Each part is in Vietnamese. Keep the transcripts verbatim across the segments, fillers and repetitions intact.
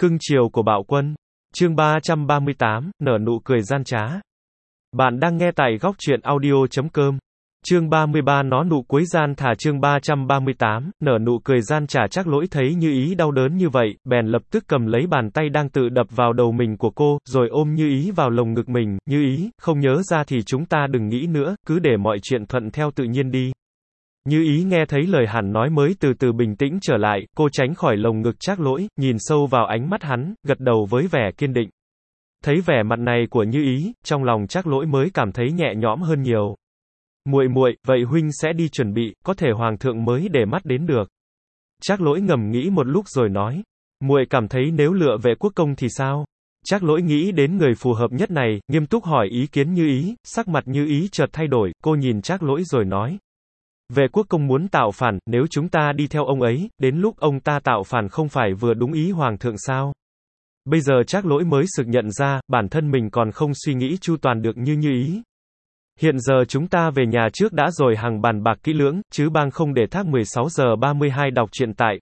Cưng chiều của Bạo Quân. Chương ba trăm ba mươi tám, nở nụ cười gian trá. Bạn đang nghe tại góc truyện audio chấm com. Chương ba mươi ba, nó nụ cuối gian thả. Chương ba trăm ba mươi tám, nở nụ cười gian trả. Trác Lỗi thấy Như Ý đau đớn như vậy, bèn lập tức cầm lấy bàn tay đang tự đập vào đầu mình của cô, rồi ôm Như Ý vào lồng ngực mình. Như Ý, không nhớ ra thì chúng ta đừng nghĩ nữa, cứ để mọi chuyện thuận theo tự nhiên đi. Như Ý nghe thấy lời hắn nói mới từ từ bình tĩnh trở lại, cô tránh khỏi lồng ngực Trác Lỗi, nhìn sâu vào ánh mắt hắn, gật đầu với vẻ kiên định. Thấy vẻ mặt này của Như Ý, trong lòng Trác Lỗi mới cảm thấy nhẹ nhõm hơn nhiều. Muội muội, vậy huynh sẽ đi chuẩn bị, có thể hoàng thượng mới để mắt đến được. Trác Lỗi ngầm nghĩ một lúc rồi nói, muội cảm thấy nếu lựa Vệ Quốc Công thì sao? Trác Lỗi nghĩ đến người phù hợp nhất này, nghiêm túc hỏi ý kiến Như Ý, sắc mặt Như Ý chợt thay đổi, cô nhìn Trác Lỗi rồi nói. Vệ Quốc Công muốn tạo phản, nếu chúng ta đi theo ông ấy, đến lúc ông ta tạo phản không phải vừa đúng ý hoàng thượng sao? Bây giờ Trác Lỗi mới sực nhận ra, bản thân mình còn không suy nghĩ chu toàn được như Như Ý. Hiện giờ chúng ta về nhà trước đã rồi hằng bàn bạc kỹ lưỡng, chứ bang không để thác mười sáu giờ ba mươi hai đọc truyện tại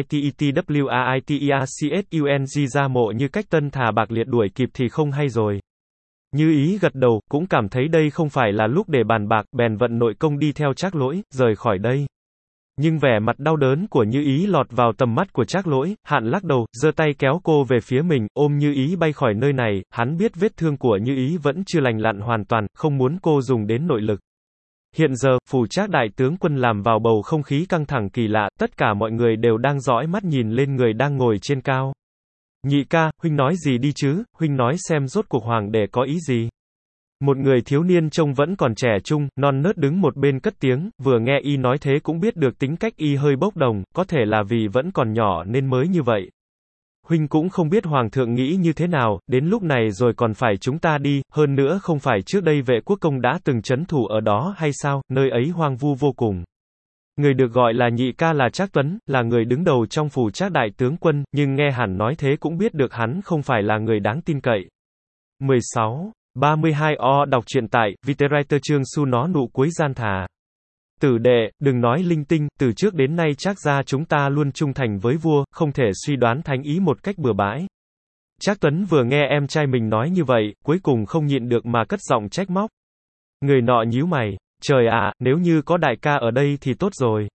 vitetwritercung ra mộ như cách tân thà bạc liệt đuổi kịp thì không hay rồi. Như Ý gật đầu, cũng cảm thấy đây không phải là lúc để bàn bạc, bèn vận nội công đi theo Trác Lỗi, rời khỏi đây. Nhưng vẻ mặt đau đớn của Như Ý lọt vào tầm mắt của Trác Lỗi, Hạn lắc đầu, giơ tay kéo cô về phía mình, ôm Như Ý bay khỏi nơi này, hắn biết vết thương của Như Ý vẫn chưa lành lặn hoàn toàn, không muốn cô dùng đến nội lực. Hiện giờ, phủ Trác đại tướng quân làm vào bầu không khí căng thẳng kỳ lạ, tất cả mọi người đều đang dõi mắt nhìn lên người đang ngồi trên cao. Nhị ca, huynh nói gì đi chứ, huynh nói xem rốt cuộc hoàng đệ có ý gì. Một người thiếu niên trông vẫn còn trẻ trung, non nớt đứng một bên cất tiếng, vừa nghe y nói thế cũng biết được tính cách y hơi bốc đồng, có thể là vì vẫn còn nhỏ nên mới như vậy. Huynh cũng không biết hoàng thượng nghĩ như thế nào, đến lúc này rồi còn phải chúng ta đi, hơn nữa không phải trước đây Vệ Quốc Công đã từng trấn thủ ở đó hay sao, nơi ấy hoang vu vô cùng. Người được gọi là nhị ca là Trác Tuấn, là người đứng đầu trong phủ Trác đại tướng quân, nhưng nghe hẳn nói thế cũng biết được hắn không phải là người đáng tin cậy. mười sáu. ba mươi hai O đọc truyện tại vitetwriter chương su nó nụ cuối gian thà. Tử đệ, đừng nói linh tinh, từ trước đến nay Trác gia chúng ta luôn trung thành với vua, không thể suy đoán thánh ý một cách bừa bãi. Trác Tuấn vừa nghe em trai mình nói như vậy, cuối cùng không nhịn được mà cất giọng trách móc. Người nọ nhíu mày, trời ạ, à, nếu như có đại ca ở đây thì tốt rồi.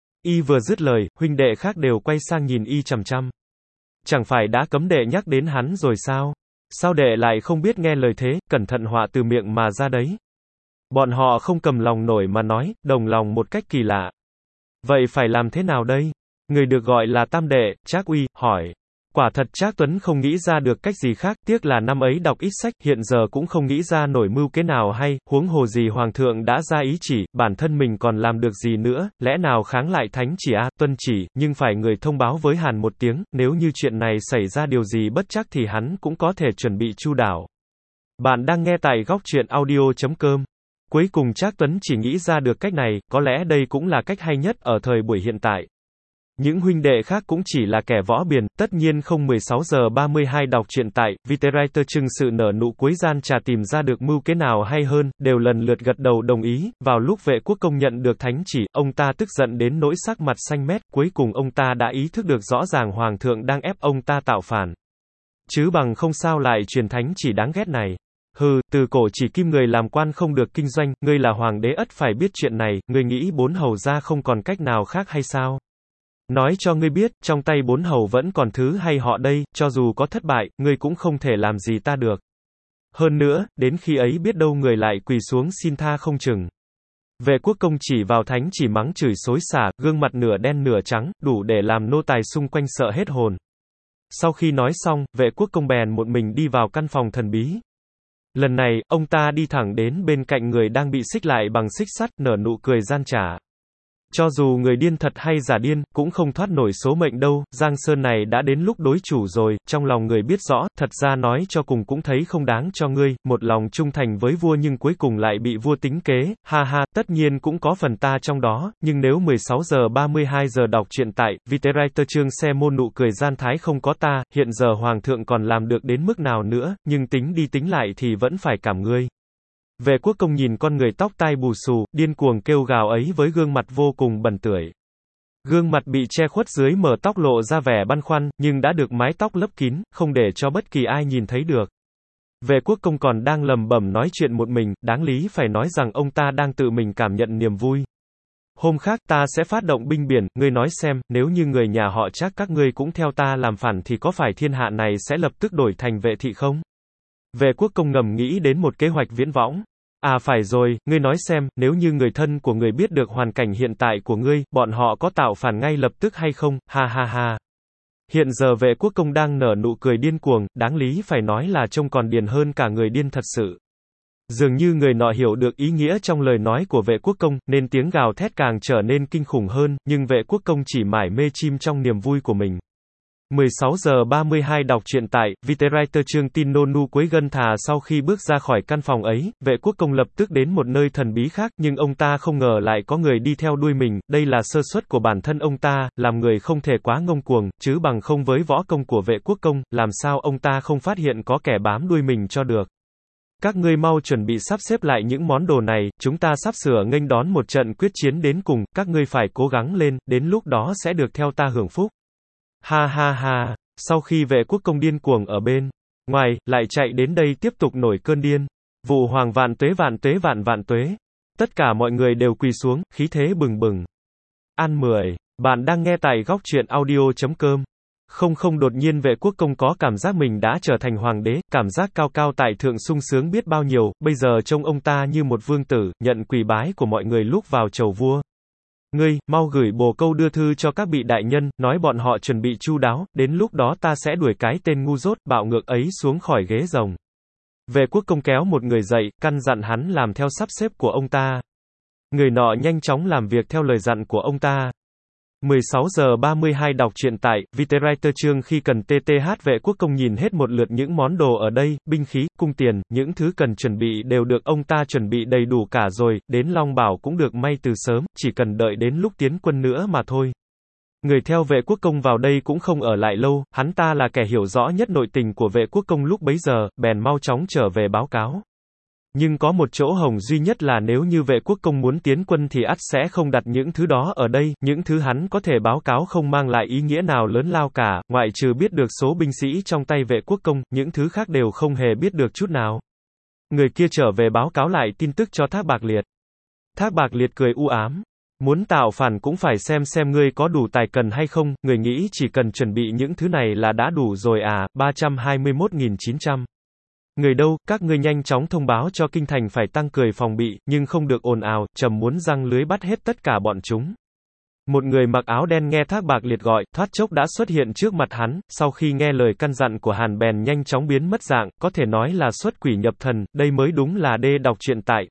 Y vừa dứt lời, huynh đệ khác đều quay sang nhìn y chằm chằm. Chẳng phải đã cấm đệ nhắc đến hắn rồi sao? Sao đệ lại không biết nghe lời thế, cẩn thận họa từ miệng mà ra đấy. Bọn họ không cầm lòng nổi mà nói, đồng lòng một cách kỳ lạ. Vậy phải làm thế nào đây? Người được gọi là tam đệ, Trác Uy, hỏi. Quả thật Trác Tuấn không nghĩ ra được cách gì khác, tiếc là năm ấy đọc ít sách, hiện giờ cũng không nghĩ ra nổi mưu kế nào hay, huống hồ gì hoàng thượng đã ra ý chỉ, bản thân mình còn làm được gì nữa, lẽ nào kháng lại thánh chỉ a, à, tuân chỉ, nhưng phải người thông báo với Hàn một tiếng, nếu như chuyện này xảy ra điều gì bất chắc thì hắn cũng có thể chuẩn bị chu đáo. Bạn đang nghe tại góc truyện audio chấm com. Cuối cùng Trác Tuấn chỉ nghĩ ra được cách này, có lẽ đây cũng là cách hay nhất ở thời buổi hiện tại. Những huynh đệ khác cũng chỉ là kẻ võ biền, tất nhiên không mười sáu giờ ba mươi hai đọc truyện tại vitetwriter chừng sự nở nụ cuối gian trà tìm ra được mưu kế nào hay hơn, đều lần lượt gật đầu đồng ý. Vào lúc Vệ Quốc Công nhận được thánh chỉ, ông ta tức giận đến nỗi sắc mặt xanh mét, cuối cùng ông ta đã ý thức được rõ ràng hoàng thượng đang ép ông ta tạo phản. Chứ bằng không sao lại truyền thánh chỉ đáng ghét này. Hừ, từ cổ chỉ kim người làm quan không được kinh doanh, ngươi là hoàng đế ắt phải biết chuyện này, ngươi nghĩ bốn hầu gia không còn cách nào khác hay sao? Nói cho ngươi biết, trong tay bốn hầu vẫn còn thứ hay họ đây, cho dù có thất bại, ngươi cũng không thể làm gì ta được. Hơn nữa, đến khi ấy biết đâu người lại quỳ xuống xin tha không chừng. Vệ Quốc Công chỉ vào thánh chỉ mắng chửi xối xả, gương mặt nửa đen nửa trắng, đủ để làm nô tài xung quanh sợ hết hồn. Sau khi nói xong, Vệ Quốc Công bèn một mình đi vào căn phòng thần bí. Lần này, ông ta đi thẳng đến bên cạnh người đang bị xích lại bằng xích sắt, nở nụ cười gian trá. Cho dù người điên thật hay giả điên, cũng không thoát nổi số mệnh đâu, Giang Sơn này đã đến lúc đối chủ rồi, trong lòng người biết rõ, thật ra nói cho cùng cũng thấy không đáng cho ngươi, một lòng trung thành với vua nhưng cuối cùng lại bị vua tính kế, ha ha, tất nhiên cũng có phần ta trong đó, nhưng nếu mười sáu giờ ba mươi hai giờ đọc truyện tại vitetwriter chương xe môn nụ cười gian thái không có ta, hiện giờ hoàng thượng còn làm được đến mức nào nữa, nhưng tính đi tính lại thì vẫn phải cảm ngươi. Vệ Quốc Công nhìn con người tóc tai bù xù, điên cuồng kêu gào ấy với gương mặt vô cùng bẩn tưởi. Gương mặt bị che khuất dưới mờ tóc lộ ra vẻ băn khoăn, nhưng đã được mái tóc lấp kín, không để cho bất kỳ ai nhìn thấy được. Vệ quốc công còn đang lẩm bẩm nói chuyện một mình, đáng lý phải nói rằng ông ta đang tự mình cảm nhận niềm vui. Hôm khác ta sẽ phát động binh biển, ngươi nói xem, nếu như người nhà họ Trác các ngươi cũng theo ta làm phản thì có phải thiên hạ này sẽ lập tức đổi thành vệ thị không? Vệ quốc công ngầm nghĩ đến một kế hoạch viễn võng. À phải rồi, ngươi nói xem, nếu như người thân của người biết được hoàn cảnh hiện tại của ngươi, bọn họ có tạo phản ngay lập tức hay không, ha ha ha. Hiện giờ vệ quốc công đang nở nụ cười điên cuồng, đáng lý phải nói là trông còn điên hơn cả người điên thật sự. Dường như người nọ hiểu được ý nghĩa trong lời nói của vệ quốc công, nên tiếng gào thét càng trở nên kinh khủng hơn, nhưng vệ quốc công chỉ mải mê chim trong niềm vui của mình. mười sáu giờ ba mươi hai đọc truyện tại Vietwriter. Chương tin Nonu cuối gân thà sau khi bước ra khỏi căn phòng ấy, vệ quốc công lập tức đến một nơi thần bí khác, nhưng ông ta không ngờ lại có người đi theo đuôi mình, đây là sơ suất của bản thân ông ta, làm người không thể quá ngông cuồng, chứ bằng không với võ công của vệ quốc công, làm sao ông ta không phát hiện có kẻ bám đuôi mình cho được. Các ngươi mau chuẩn bị sắp xếp lại những món đồ này, chúng ta sắp sửa nghênh đón một trận quyết chiến đến cùng, các ngươi phải cố gắng lên, đến lúc đó sẽ được theo ta hưởng phúc. Ha ha ha, sau khi vệ quốc công điên cuồng ở bên ngoài, lại chạy đến đây tiếp tục nổi cơn điên. Vụ hoàng vạn tuế vạn tuế vạn vạn tuế. Tất cả mọi người đều quỳ xuống, khí thế bừng bừng. An mười, bạn đang nghe tại góc truyện audio chấm com. Không không đột nhiên vệ quốc công có cảm giác mình đã trở thành hoàng đế, cảm giác cao cao tại thượng sung sướng biết bao nhiêu, bây giờ trông ông ta như một vương tử, nhận quỳ bái của mọi người lúc vào chầu vua. Ngươi, mau gửi bồ câu đưa thư cho các vị đại nhân, nói bọn họ chuẩn bị chu đáo, đến lúc đó ta sẽ đuổi cái tên ngu dốt, bạo ngược ấy xuống khỏi ghế rồng. Vệ quốc công kéo một người dậy, căn dặn hắn làm theo sắp xếp của ông ta. Người nọ nhanh chóng làm việc theo lời dặn của ông ta. mười sáu giờ ba mươi hai đọc truyện tại Vietwriter. Chương khi cần tê tê hát vệ quốc công nhìn hết một lượt những món đồ ở đây, binh khí, cung tiền, những thứ cần chuẩn bị đều được ông ta chuẩn bị đầy đủ cả rồi, đến long bào cũng được may từ sớm, chỉ cần đợi đến lúc tiến quân nữa mà thôi. Người theo vệ quốc công vào đây cũng không ở lại lâu, hắn ta là kẻ hiểu rõ nhất nội tình của vệ quốc công lúc bấy giờ, bèn mau chóng trở về báo cáo. Nhưng có một chỗ hổng duy nhất là nếu như vệ quốc công muốn tiến quân thì ắt sẽ không đặt những thứ đó ở đây, những thứ hắn có thể báo cáo không mang lại ý nghĩa nào lớn lao cả, ngoại trừ biết được số binh sĩ trong tay vệ quốc công, những thứ khác đều không hề biết được chút nào. Người kia trở về báo cáo lại tin tức cho Thác Bạc Liệt. Thác Bạc Liệt cười u ám. Muốn tạo phản cũng phải xem xem ngươi có đủ tài cần hay không, người nghĩ chỉ cần chuẩn bị những thứ này là đã đủ rồi à, ba trăm hai mươi mốt nghìn chín trăm. Người đâu, các ngươi nhanh chóng thông báo cho kinh thành phải tăng cường phòng bị, nhưng không được ồn ào, trầm muốn răng lưới bắt hết tất cả bọn chúng. Một người mặc áo đen nghe Thác Bạc Liệt gọi, thoát chốc đã xuất hiện trước mặt hắn, sau khi nghe lời căn dặn của Hàn bèn nhanh chóng biến mất dạng, có thể nói là xuất quỷ nhập thần, đây mới đúng là đê đọc truyện tại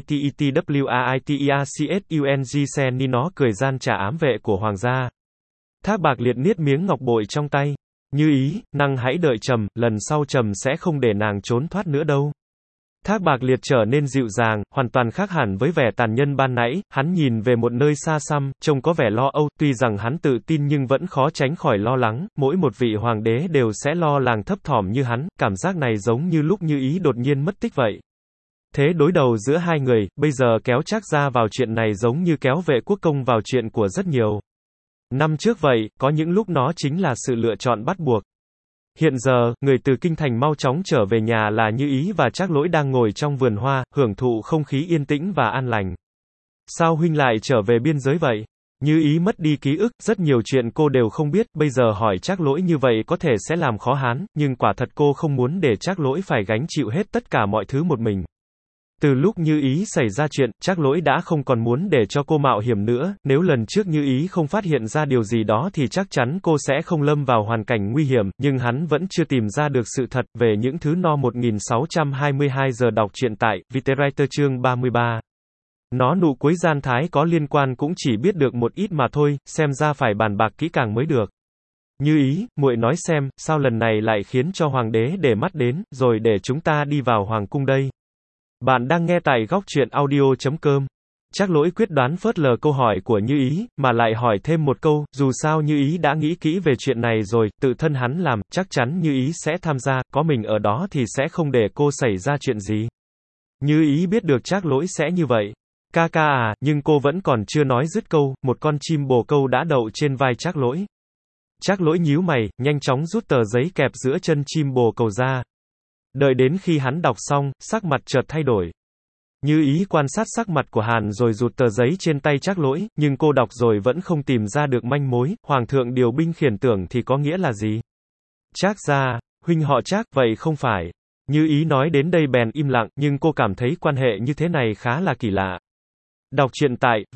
Vitetwritercung sen ni nó cười gian trả ám vệ của hoàng gia. Thác Bạc Liệt niết miếng ngọc bội trong tay. Như ý, năng hãy đợi trầm, lần sau trầm sẽ không để nàng trốn thoát nữa đâu. Thác Bạc Liệt trở nên dịu dàng, hoàn toàn khác hẳn với vẻ tàn nhẫn ban nãy, hắn nhìn về một nơi xa xăm, trông có vẻ lo âu, tuy rằng hắn tự tin nhưng vẫn khó tránh khỏi lo lắng, mỗi một vị hoàng đế đều sẽ lo lắng thấp thỏm như hắn, cảm giác này giống như lúc Như Ý đột nhiên mất tích vậy. Thế đối đầu giữa hai người, bây giờ kéo Trác gia vào chuyện này giống như kéo vệ quốc công vào chuyện của rất nhiều năm trước vậy, có những lúc nó chính là sự lựa chọn bắt buộc. Hiện giờ, người từ kinh thành mau chóng trở về nhà là Như Ý và Trác Lỗi đang ngồi trong vườn hoa, hưởng thụ không khí yên tĩnh và an lành. Sao huynh lại trở về biên giới vậy? Như Ý mất đi ký ức, rất nhiều chuyện cô đều không biết, bây giờ hỏi Trác Lỗi như vậy có thể sẽ làm khó hắn, nhưng quả thật cô không muốn để Trác Lỗi phải gánh chịu hết tất cả mọi thứ một mình. Từ lúc Như Ý xảy ra chuyện, Trác Lỗi đã không còn muốn để cho cô mạo hiểm nữa, nếu lần trước Như Ý không phát hiện ra điều gì đó thì chắc chắn cô sẽ không lâm vào hoàn cảnh nguy hiểm, nhưng hắn vẫn chưa tìm ra được sự thật về những thứ no một nghìn sáu trăm hai mươi hai giờ đọc truyện tại Vietwriter. Chương ba mươi ba. Nó nụ cuối gian thái có liên quan cũng chỉ biết được một ít mà thôi, xem ra phải bàn bạc kỹ càng mới được. Như Ý, muội nói xem, sao lần này lại khiến cho hoàng đế để mắt đến, rồi để chúng ta đi vào hoàng cung đây. Bạn đang nghe tại góc truyện audio chấm com. Trác Lỗi quyết đoán phớt lờ câu hỏi của Như Ý, mà lại hỏi thêm một câu, dù sao Như Ý đã nghĩ kỹ về chuyện này rồi, tự thân hắn làm, chắc chắn Như Ý sẽ tham gia, có mình ở đó thì sẽ không để cô xảy ra chuyện gì. Như Ý biết được Trác Lỗi sẽ như vậy. Ca ca à, nhưng cô vẫn còn chưa nói dứt câu, một con chim bồ câu đã đậu trên vai Trác Lỗi. Trác Lỗi nhíu mày, nhanh chóng rút tờ giấy kẹp giữa chân chim bồ câu ra. Đợi đến khi hắn đọc xong, sắc mặt chợt thay đổi. Như Ý quan sát sắc mặt của Hàn rồi rụt tờ giấy trên tay Trác Lỗi, nhưng cô đọc rồi vẫn không tìm ra được manh mối, Hoàng thượng điều binh khiển tưởng thì có nghĩa là gì? Trác gia, huynh họ Trác, vậy không phải. Như Ý nói đến đây bèn im lặng, nhưng cô cảm thấy quan hệ như thế này khá là kỳ lạ. Đọc truyện tại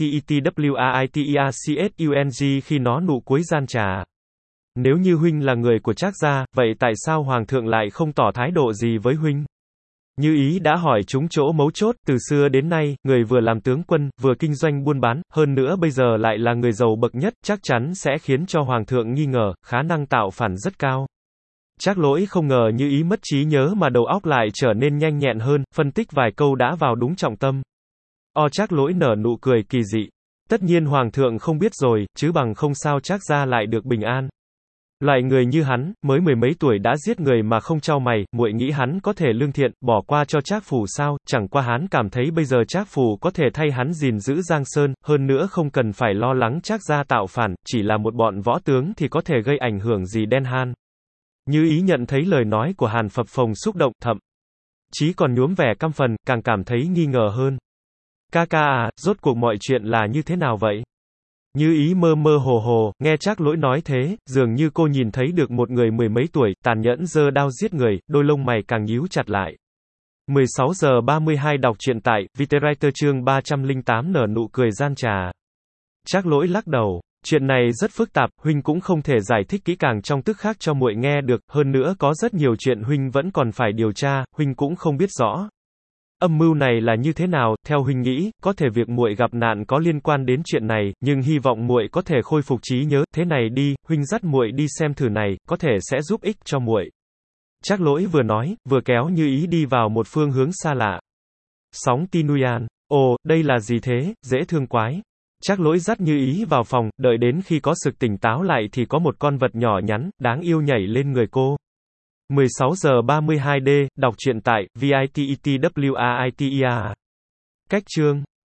vitepwriteacung khi nó nụ cuối gian trà. Nếu như huynh là người của Trác gia, vậy tại sao Hoàng thượng lại không tỏ thái độ gì với huynh? Như Ý đã hỏi trúng chỗ mấu chốt, từ xưa đến nay, người vừa làm tướng quân, vừa kinh doanh buôn bán, hơn nữa bây giờ lại là người giàu bậc nhất, chắc chắn sẽ khiến cho Hoàng thượng nghi ngờ, khả năng tạo phản rất cao. Trác Lỗi không ngờ Như Ý mất trí nhớ mà đầu óc lại trở nên nhanh nhẹn hơn, phân tích vài câu đã vào đúng trọng tâm. O Trác Lỗi nở nụ cười kỳ dị. Tất nhiên Hoàng thượng không biết rồi, chứ bằng không sao Trác gia lại được bình an. Loại người như hắn, mới mười mấy tuổi đã giết người mà không chau mày, muội nghĩ hắn có thể lương thiện, bỏ qua cho Trác phủ sao? Chẳng qua hắn cảm thấy bây giờ Trác phủ có thể thay hắn gìn giữ Giang Sơn, hơn nữa không cần phải lo lắng Trác gia tạo phản, chỉ là một bọn võ tướng thì có thể gây ảnh hưởng gì đen han. Như Ý nhận thấy lời nói của Hàn phập phồng xúc động, thậm chí còn nhuốm vẻ căm phần, càng cảm thấy nghi ngờ hơn. Ca ca à, rốt cuộc mọi chuyện là như thế nào vậy? Như Ý mơ mơ hồ hồ, nghe Trác Lỗi nói thế, dường như cô nhìn thấy được một người mười mấy tuổi, tàn nhẫn giơ đao giết người, đôi lông mày càng nhíu chặt lại. mười sáu giờ ba mươi hai đọc truyện tại Vietwriter chương ba trăm lẻ tám nở nụ cười gian trà. Trác Lỗi lắc đầu, chuyện này rất phức tạp, huynh cũng không thể giải thích kỹ càng trong tức khắc cho muội nghe được, hơn nữa có rất nhiều chuyện huynh vẫn còn phải điều tra, huynh cũng không biết rõ. Âm mưu này là như thế nào, theo huynh nghĩ, có thể việc muội gặp nạn có liên quan đến chuyện này, nhưng hy vọng muội có thể khôi phục trí nhớ, thế này đi, huynh dắt muội đi xem thử này, có thể sẽ giúp ích cho muội. Trác Lỗi vừa nói, vừa kéo Như Ý đi vào một phương hướng xa lạ. Sóng Tinuyan, ồ, đây là gì thế, dễ thương quái. Trác Lỗi dắt Như Ý vào phòng, đợi đến khi có sực tỉnh táo lại thì có một con vật nhỏ nhắn, đáng yêu nhảy lên người cô. mười sáu giờ ba mươi hai D, đọc truyện tại vitepwriteacung. Cách chương